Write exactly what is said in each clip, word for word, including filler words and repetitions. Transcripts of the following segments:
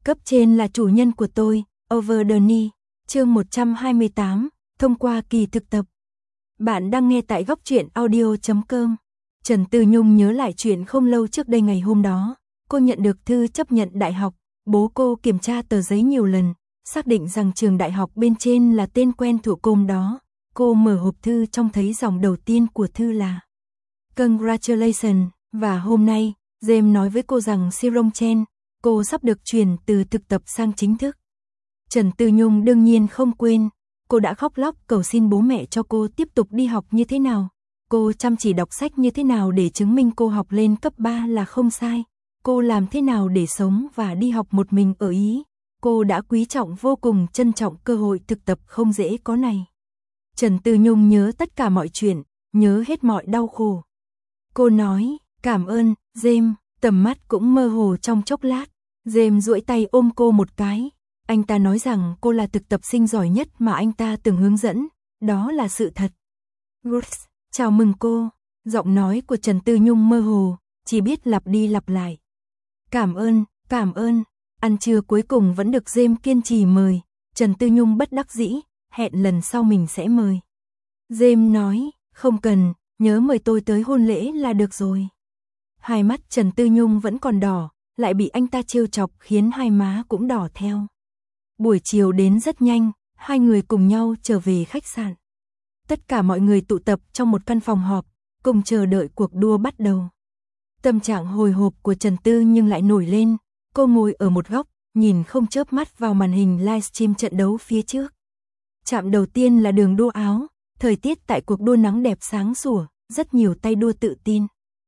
Cấp trên là chủ nhân của tôi, Over the Knee, chương một trăm hai mươi tám, thông qua kỳ thực tập. Bạn đang nghe tại góc truyện audio chấm com. Trần Tư Nhung nhớ lại chuyện không lâu trước đây ngày hôm đó, cô nhận được thư chấp nhận đại học, bố cô kiểm tra tờ giấy nhiều lần, xác định rằng trường đại học bên trên là tên quen thuộc cô đó. Cô mở hộp thư trong thấy dòng đầu tiên của thư là Congratulations, và hôm nay, James nói với cô rằng Sirong Chen, cô sắp được chuyển từ thực tập sang chính thức. Trần Tư Nhung đương nhiên không quên, cô đã khóc lóc cầu xin bố mẹ cho cô tiếp tục đi học như thế nào. Cô chăm chỉ đọc sách như thế nào để chứng minh cô học lên cấp ba là không sai. Cô làm thế nào để sống và đi học một mình ở Ý. Cô đã quý trọng vô cùng trân trọng cơ hội thực tập không dễ có này. Trần Tư Nhung nhớ tất cả mọi chuyện, nhớ hết mọi đau khổ. Cô nói, cảm ơn, James, tầm mắt cũng mơ hồ trong chốc lát. James duỗi tay ôm cô một cái. Anh ta nói rằng cô là thực tập sinh giỏi nhất mà anh ta từng hướng dẫn, đó là sự thật. Woods, chào mừng cô. Giọng nói của Trần Tư Nhung mơ hồ, chỉ biết lặp đi lặp lại. Cảm ơn, cảm ơn. Ăn trưa cuối cùng vẫn được James kiên trì mời. Trần Tư Nhung bất đắc dĩ, hẹn lần sau mình sẽ mời. James nói, không cần, nhớ mời tôi tới hôn lễ là được rồi. Hai mắt Trần Tư Nhung vẫn còn đỏ, lại bị anh ta trêu chọc khiến hai má cũng đỏ theo. Buổi chiều đến rất nhanh, hai người cùng nhau trở về khách sạn. Tất cả mọi người tụ tập trong một căn phòng họp, cùng chờ đợi cuộc đua bắt đầu. Tâm trạng hồi hộp của Trần Tư nhưng lại nổi lên, cô ngồi ở một góc, nhìn không chớp mắt vào màn hình livestream trận đấu phía trước. Trạm đầu tiên là đường đua áo, thời tiết tại cuộc đua nắng đẹp sáng sủa, rất nhiều tay đua tự tin.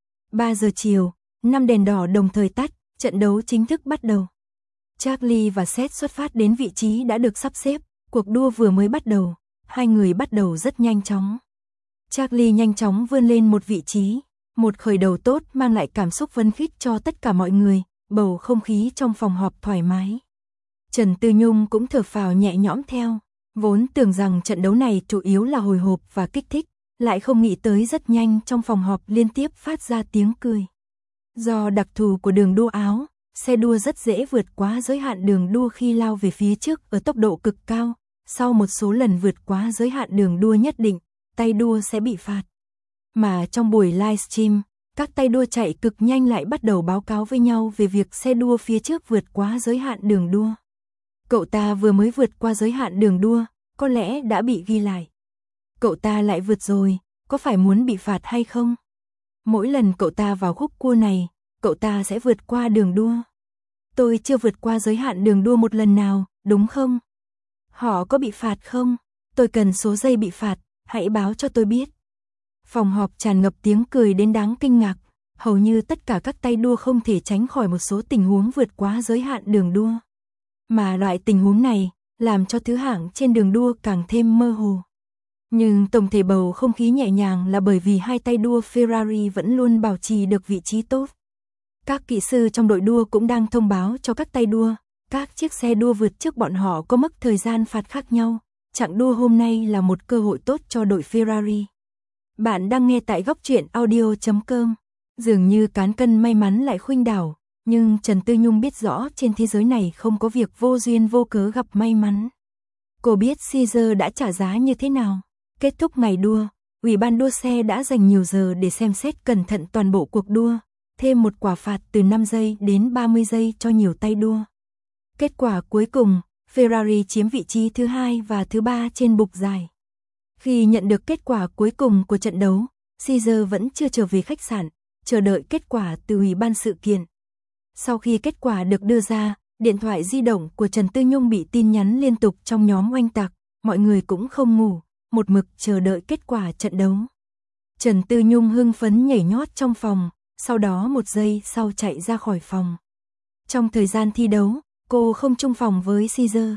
ba giờ chiều, năm đèn đỏ đồng thời tắt, trận đấu chính thức bắt đầu. Charlie và Seth xuất phát đến vị trí đã được sắp xếp, cuộc đua vừa mới bắt đầu, hai người bắt đầu rất nhanh chóng. Charlie nhanh chóng vươn lên một vị trí, một khởi đầu tốt mang lại cảm xúc phấn khích cho tất cả mọi người, bầu không khí trong phòng họp thoải mái. Trần Tư Nhung cũng thở phào nhẹ nhõm theo, vốn tưởng rằng trận đấu này chủ yếu là hồi hộp và kích thích, lại không nghĩ tới rất nhanh trong phòng họp liên tiếp phát ra tiếng cười. Do đặc thù của đường đua áo, xe đua rất dễ vượt quá giới hạn đường đua khi lao về phía trước ở tốc độ cực cao, sau một số lần vượt quá giới hạn đường đua nhất định, tay đua sẽ bị phạt. Mà trong buổi livestream, các tay đua chạy cực nhanh lại bắt đầu báo cáo với nhau về việc xe đua phía trước vượt quá giới hạn đường đua. Cậu ta vừa mới vượt qua giới hạn đường đua, có lẽ đã bị ghi lại. Cậu ta lại vượt rồi, có phải muốn bị phạt hay không? Mỗi lần cậu ta vào khúc cua này, cậu ta sẽ vượt qua đường đua. Tôi chưa vượt qua giới hạn đường đua một lần nào, đúng không? Họ có bị phạt không? Tôi cần số giây bị phạt, hãy báo cho tôi biết. Phòng họp tràn ngập tiếng cười đến đáng kinh ngạc, hầu như tất cả các tay đua không thể tránh khỏi một số tình huống vượt quá giới hạn đường đua. Mà loại tình huống này, làm cho thứ hạng trên đường đua càng thêm mơ hồ. Nhưng tổng thể bầu không khí nhẹ nhàng là bởi vì hai tay đua Ferrari vẫn luôn bảo trì được vị trí tốt. Các kỹ sư trong đội đua cũng đang thông báo cho các tay đua, các chiếc xe đua vượt trước bọn họ có mức thời gian phạt khác nhau. Chặng đua hôm nay là một cơ hội tốt cho đội Ferrari. Bạn đang nghe tại góc truyện audio chấm com. Dường như cán cân may mắn lại khuynh đảo, nhưng Trần Tư Nhung biết rõ trên thế giới này không có việc vô duyên vô cớ gặp may mắn. Cô biết Caesar đã trả giá như thế nào. Kết thúc ngày đua, Ủy ban đua xe đã dành nhiều giờ để xem xét cẩn thận toàn bộ cuộc đua, thêm một quả phạt từ năm giây đến ba mươi giây cho nhiều tay đua. Kết quả cuối cùng, Ferrari chiếm vị trí thứ hai và thứ ba trên bục giải. Khi nhận được kết quả cuối cùng của trận đấu, Caesar vẫn chưa trở về khách sạn, chờ đợi kết quả từ Ủy ban sự kiện. Sau khi kết quả được đưa ra, điện thoại di động của Trần Tư Nhung bị tin nhắn liên tục trong nhóm oanh tạc, mọi người cũng không ngủ, một mực chờ đợi kết quả trận đấu. Trần Tư Nhung hưng phấn nhảy nhót trong phòng, sau đó một giây sau chạy ra khỏi phòng. Trong thời gian thi đấu, cô không chung phòng với Caesar.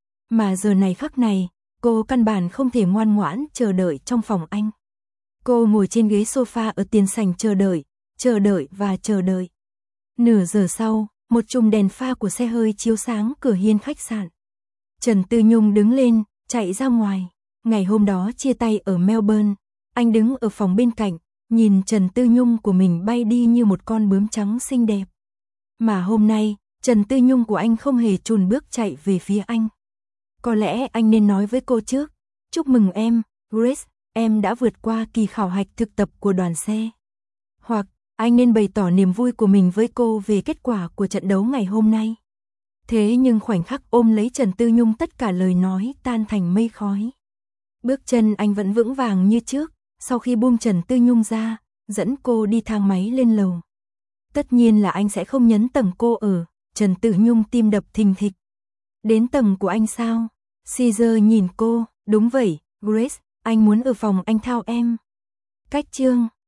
Mà giờ này khắc này, cô căn bản không thể ngoan ngoãn chờ đợi trong phòng anh. Cô ngồi trên ghế sofa ở tiền sảnh chờ đợi, chờ đợi và chờ đợi. Nửa giờ sau, một chùm đèn pha của xe hơi chiếu sáng cửa hiên khách sạn. Trần Tư Nhung đứng lên, chạy ra ngoài. Ngày hôm đó chia tay ở Melbourne, anh đứng ở phòng bên cạnh, nhìn Trần Tư Nhung của mình bay đi như một con bướm trắng xinh đẹp. Mà hôm nay, Trần Tư Nhung của anh không hề chùn bước chạy về phía anh. Có lẽ anh nên nói với cô trước. Chúc mừng em, Grace, em đã vượt qua kỳ khảo hạch thực tập của đoàn xe. Hoặc, anh nên bày tỏ niềm vui của mình với cô về kết quả của trận đấu ngày hôm nay. Thế nhưng khoảnh khắc ôm lấy Trần Tư Nhung tất cả lời nói tan thành mây khói. Bước chân anh vẫn vững vàng như trước, sau khi buông Trần Tư Nhung ra, dẫn cô đi thang máy lên lầu. Tất nhiên là anh sẽ không nhấn tầng cô ở, Trần Tư Nhung tim đập thình thịch. Đến tầng của anh sao? Caesar nhìn cô, đúng vậy, Grace, anh muốn ở phòng anh thao em. Cách chương